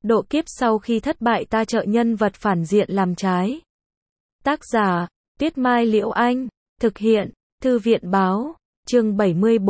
Độ kiếp sau khi thất bại ta trợ nhân vật phản diện làm trái. Tác giả, Tuyết Mai Liễu Anh. Thực hiện, Thư viện Báo. Chương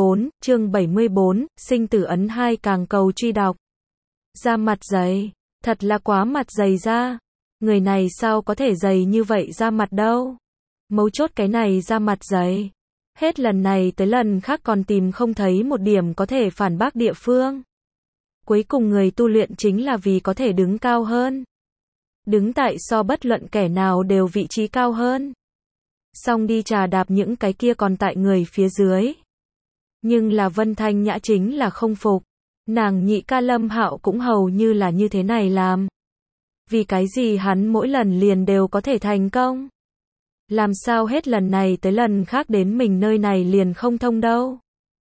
74, sinh tử ấn 2 càng cầu truy đọc. Da mặt dày, thật là quá mặt dày ra. Người này sao có thể dày như vậy ra mặt đâu. Mấu chốt cái này da mặt dày. Hết lần này tới lần khác còn tìm không thấy một điểm có thể phản bác địa phương. Cuối cùng người tu luyện chính là vì có thể đứng cao hơn. Đứng tại so bất luận kẻ nào đều vị trí cao hơn. Xong đi trà đạp những cái kia còn tại người phía dưới. Nhưng là Vân Thanh Nhã chính là không phục. Nàng nhị ca Lâm Hạo cũng hầu như là như thế này làm. Vì cái gì hắn mỗi lần liền đều có thể thành công? Làm sao hết lần này tới lần khác đến mình nơi này liền không thông đâu?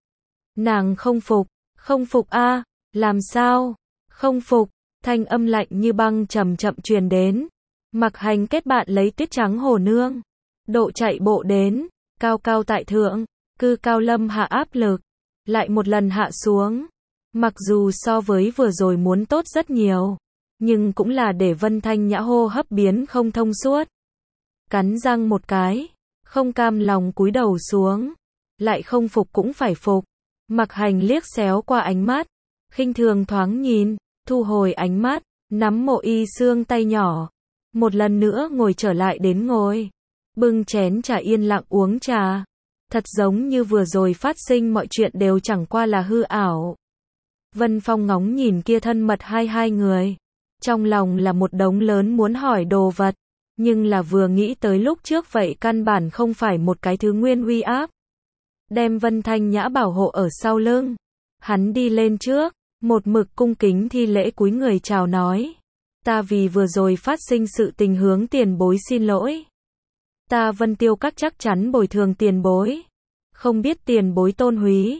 Nàng không phục a, làm sao? Không phục, thanh âm lạnh như băng chậm chậm truyền đến. Mặc Hành kết bạn lấy Tuyết Trắng Hồ Nương. Độ chạy bộ đến, cao cao tại thượng, cư cao lâm hạ áp lực, lại một lần hạ xuống. Mặc dù so với vừa rồi muốn tốt rất nhiều, nhưng cũng là để Vân Thanh Nhã hô hấp biến không thông suốt. Cắn răng một cái, không cam lòng cúi đầu xuống, lại không phục cũng phải phục. Mặc Hành liếc xéo qua ánh mắt, khinh thường thoáng nhìn, thu hồi ánh mắt, nắm Mộ Y Xương tay nhỏ, một lần nữa ngồi trở lại đến ngồi. Bưng chén trà yên lặng uống trà. Thật giống như vừa rồi phát sinh mọi chuyện đều chẳng qua là hư ảo. Vân Phong ngóng nhìn kia thân mật hai người. Trong lòng là một đống lớn muốn hỏi đồ vật. Nhưng là vừa nghĩ tới lúc trước vậy căn bản không phải một cái thứ nguyên uy áp. Đem Vân Thanh Nhã bảo hộ ở sau lưng. Hắn đi lên trước, một mực cung kính thi lễ cúi người chào nói. Ta vì vừa rồi phát sinh sự tình hướng tiền bối xin lỗi. Ta Vân Tiêu Các chắc chắn bồi thường tiền bối. Không biết tiền bối tôn húy.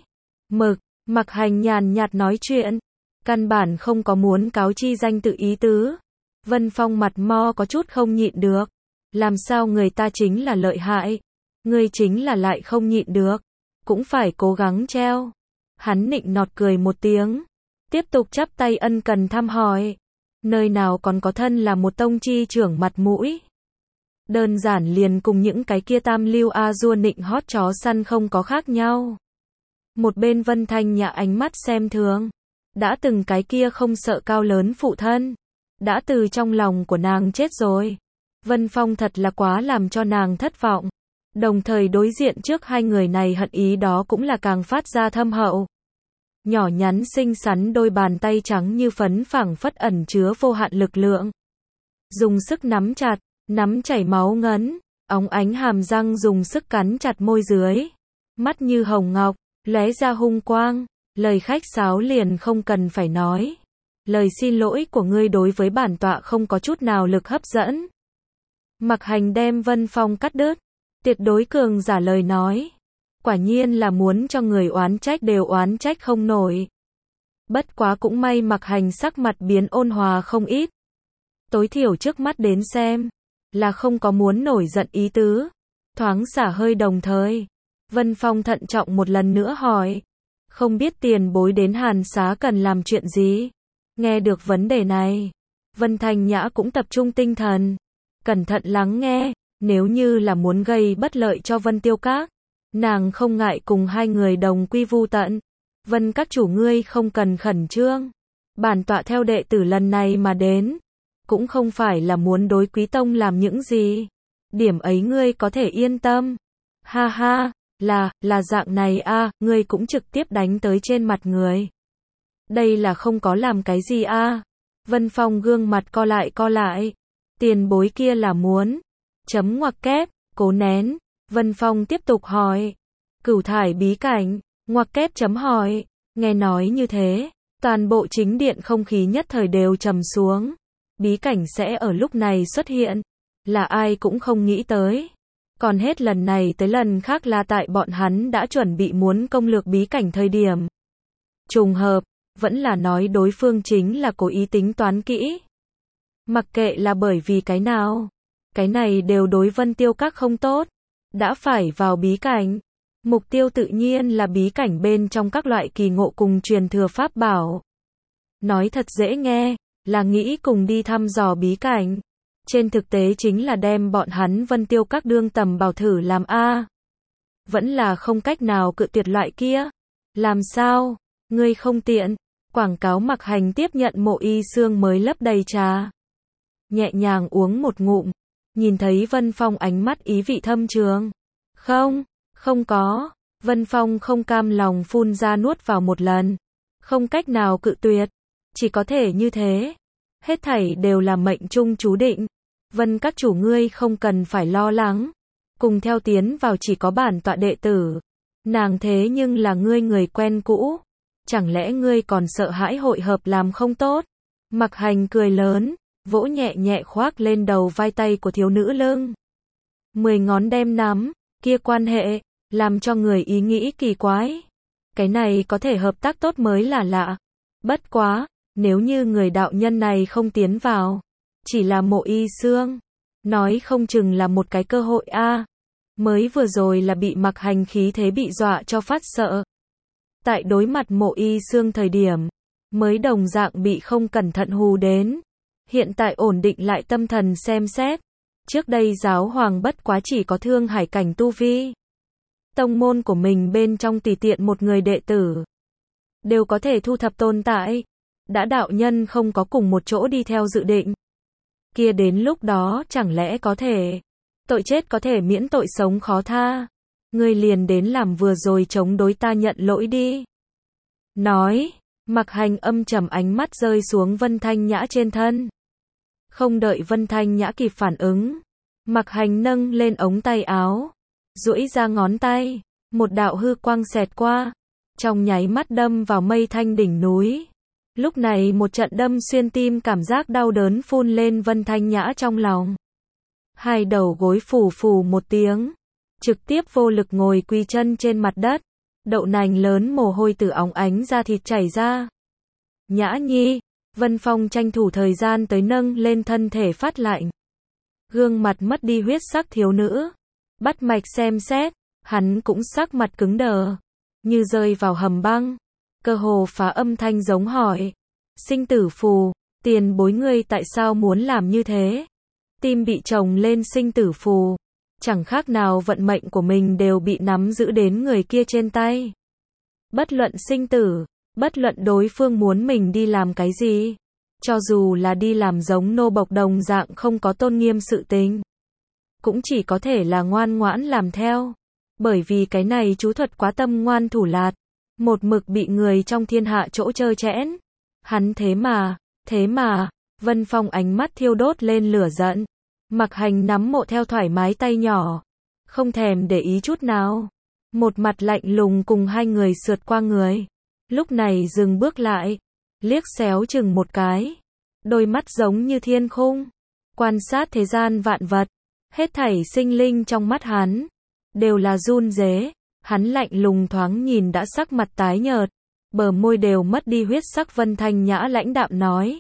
Mặc Hành nhàn nhạt nói chuyện. Căn bản không có muốn cáo chi danh tự ý tứ. Vân Phong mặt mo có chút không nhịn được. Làm sao người ta chính là lợi hại. Người chính là lại không nhịn được. Cũng phải cố gắng treo. Hắn nịnh nọt cười một tiếng. Tiếp tục chắp tay ân cần thăm hỏi. Nơi nào còn có thân là một tông chi trưởng mặt mũi. Đơn giản liền cùng những cái kia tam lưu a dua nịnh hót chó săn không có khác nhau. Một bên Vân Thanh Nhã ánh mắt xem thường. Đã từng cái kia không sợ cao lớn phụ thân. Đã từ trong lòng của nàng chết rồi. Vân Phong thật là quá làm cho nàng thất vọng. Đồng thời đối diện trước hai người này hận ý đó cũng là càng phát ra thâm hậu. Nhỏ nhắn xinh xắn đôi bàn tay trắng như phấn phẳng phất ẩn chứa vô hạn lực lượng. Dùng sức nắm chặt. Nắm chảy máu ngấn, óng ánh hàm răng dùng sức cắn chặt môi dưới. Mắt như hồng ngọc, lóe ra hung quang, lời khách sáo liền không cần phải nói. Lời xin lỗi của ngươi đối với bản tọa không có chút nào lực hấp dẫn. Mặc Hành đem Vân Phong cắt đứt, tuyệt đối cường giả lời nói. Quả nhiên là muốn cho người oán trách đều oán trách không nổi. Bất quá cũng may Mặc Hành sắc mặt biến ôn hòa không ít. Tối thiểu trước mắt đến xem. Là không có muốn nổi giận ý tứ. Thoáng xả hơi đồng thời. Vân Phong thận trọng một lần nữa hỏi. Không biết tiền bối đến Hàn Xá cần làm chuyện gì? Nghe được vấn đề này. Vân Thanh Nhã cũng tập trung tinh thần. Cẩn thận lắng nghe. Nếu như là muốn gây bất lợi cho Vân Tiêu Các. Nàng không ngại cùng hai người đồng quy vu tận. Vân các chủ ngươi không cần khẩn trương. Bản tọa theo đệ tử lần này mà đến. Cũng không phải là muốn đối Quý Tông làm những gì. Điểm ấy ngươi có thể yên tâm. Ha ha, là dạng này a, ngươi cũng trực tiếp đánh tới trên mặt người. Đây là không có làm cái gì a. Vân Phong gương mặt co lại. Tiền bối kia là muốn. Chấm ngoặc kép, cố nén. Vân Phong tiếp tục hỏi. Cửu thải bí cảnh, ngoặc kép chấm hỏi. Nghe nói như thế, toàn bộ chính điện không khí nhất thời đều trầm xuống. Bí cảnh sẽ ở lúc này xuất hiện, là ai cũng không nghĩ tới. Còn hết lần này tới lần khác là tại bọn hắn đã chuẩn bị muốn công lược bí cảnh thời điểm. Trùng hợp, vẫn là nói đối phương chính là cố ý tính toán kỹ. Mặc kệ là bởi vì cái nào, cái này đều đối Vân Tiêu Các không tốt. Đã phải vào bí cảnh, mục tiêu tự nhiên là bí cảnh bên trong các loại kỳ ngộ cùng truyền thừa pháp bảo. Nói thật dễ nghe. là nghĩ cùng đi thăm dò bí cảnh. Trên thực tế chính là đem bọn hắn Vân Tiêu các đương tầm bảo thử làm a. Vẫn là không cách nào cự tuyệt loại kia. Làm sao? Ngươi không tiện. Quảng cáo Mặc Hành tiếp nhận Mộ Y Xương mới lấp đầy trà. Nhẹ nhàng uống một ngụm. Nhìn thấy Vân Phong ánh mắt ý vị thâm trường. Không, không có. Vân Phong không cam lòng phun ra nuốt vào một lần. Không cách nào cự tuyệt. Chỉ có thể như thế. Hết thảy đều là mệnh trung chú định. Vân các chủ ngươi không cần phải lo lắng. Cùng theo tiến vào chỉ có bản tọa đệ tử. Nàng thế nhưng là ngươi người quen cũ. Chẳng lẽ ngươi còn sợ hãi hội hợp làm không tốt? Mặc Hành cười lớn, vỗ nhẹ nhẹ khoác lên đầu vai tay của thiếu nữ lưng. 10 ngón đem nắm, kia quan hệ, làm cho người ý nghĩ kỳ quái. Cái này có thể hợp tác tốt mới là lạ. Bất quá, nếu như người đạo nhân này không tiến vào, chỉ là Mộ Y Xương, nói không chừng là một cái cơ hội a. Mới vừa rồi là bị Mặc Hành khí thế bị dọa cho phát sợ. Tại đối mặt Mộ Y Xương thời điểm, mới đồng dạng bị không cẩn thận hù đến. Hiện tại ổn định lại tâm thần xem xét. Trước đây giáo hoàng bất quá chỉ có thương hải cảnh tu vi. Tông môn của mình bên trong tùy tiện một người đệ tử đều có thể thu thập tồn tại. Đã đạo nhân không có cùng một chỗ đi theo dự định. Kia đến lúc đó chẳng lẽ có thể tội chết có thể miễn tội sống khó tha. Ngươi liền đến làm vừa rồi chống đối ta nhận lỗi đi. Nói, Mặc Hành âm trầm ánh mắt rơi xuống Vân Thanh Nhã trên thân. Không đợi Vân Thanh Nhã kịp phản ứng, Mặc Hành nâng lên ống tay áo, duỗi ra ngón tay, một đạo hư quang xẹt qua, trong nháy mắt đâm vào Mây Thanh đỉnh núi. Lúc này một trận đâm xuyên tim cảm giác đau đớn phun lên Vân Thanh Nhã trong lòng. Hai đầu gối phù phù một tiếng, trực tiếp vô lực ngồi quỳ chân trên mặt đất, đậu nành lớn mồ hôi từ óng ánh ra thịt chảy ra. Nhã nhi, Vân Phong tranh thủ thời gian tới nâng lên thân thể phát lạnh. Gương mặt mất đi huyết sắc thiếu nữ, bắt mạch xem xét, hắn cũng sắc mặt cứng đờ, như rơi vào hầm băng, cơ hồ phá âm thanh giống hỏi. Sinh tử phù, tiền bối ngươi tại sao muốn làm như thế? Tim bị chồng lên sinh tử phù, chẳng khác nào vận mệnh của mình đều bị nắm giữ đến người kia trên tay. Bất luận sinh tử, bất luận đối phương muốn mình đi làm cái gì, cho dù là đi làm giống nô bộc đồng dạng không có tôn nghiêm sự tình, cũng chỉ có thể là ngoan ngoãn làm theo. Bởi vì cái này chú thuật quá tâm ngoan thủ lạt, một mực bị người trong thiên hạ chỗ trơ trẽn. Hắn thế mà, Vân Phong ánh mắt thiêu đốt lên lửa giận. Mặc Hành nắm Mộ Theo thoải mái tay nhỏ, không thèm để ý chút nào. Một mặt lạnh lùng cùng hai người sượt qua người. Lúc này dừng bước lại, liếc xéo chừng một cái. Đôi mắt giống như thiên khung, quan sát thế gian vạn vật. Hết thảy sinh linh trong mắt hắn đều là run rế. Hắn lạnh lùng thoáng nhìn đã sắc mặt tái nhợt, bờ môi đều mất đi huyết sắc. Vân Thanh Nhã lãnh đạm nói.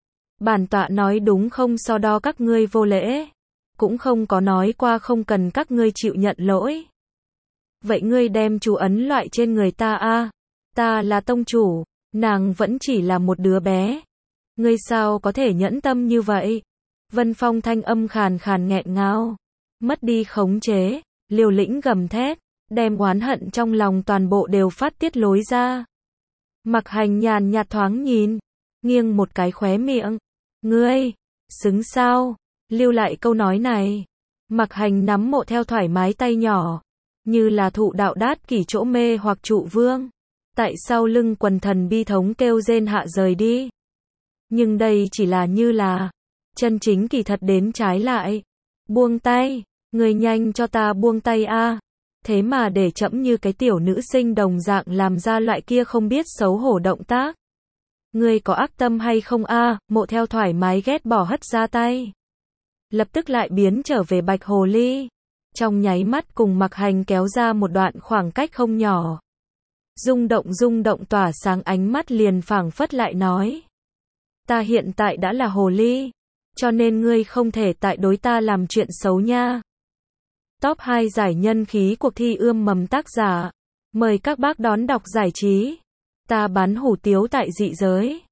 Bản tọa nói đúng không so đo các ngươi vô lễ, cũng không có nói qua không cần các ngươi chịu nhận lỗi. Vậy ngươi đem chú ấn loại trên người ta a? Ta là tông chủ, nàng vẫn chỉ là một đứa bé. Ngươi sao có thể nhẫn tâm như vậy? Vân Phong thanh âm khàn khàn nghẹn ngào, mất đi khống chế, liều lĩnh gầm thét, đem oán hận trong lòng toàn bộ đều phát tiết lối ra. Mặc Hành nhàn nhạt thoáng nhìn, nghiêng một cái khóe miệng. Ngươi, xứng sao? Lưu lại câu nói này. Mặc Hành nắm Mộ Theo thoải mái tay nhỏ, như là thụ đạo đát kỷ chỗ mê hoặc trụ vương. Tại sau lưng quần thần bi thống kêu rên hạ rời đi. Nhưng đây chỉ là như là, chân chính kỳ thật đến trái lại. Buông tay, người nhanh cho ta buông tay a. Thế mà để trẫm như cái tiểu nữ sinh đồng dạng làm ra loại kia không biết xấu hổ động tác. Ngươi có ác tâm hay không a? Mộ Theo thoải mái ghét bỏ hất ra tay. Lập tức lại biến trở về bạch hồ ly. Trong nháy mắt cùng Mặc Hành kéo ra một đoạn khoảng cách không nhỏ. Rung động tỏa sáng ánh mắt liền phảng phất lại nói. Ta hiện tại đã là hồ ly, cho nên ngươi không thể tại đối ta làm chuyện xấu nha. Top 2 giải nhân khí cuộc thi ươm mầm tác giả. Mời các bác đón đọc giải trí. Ta bán hủ tiếu tại dị giới.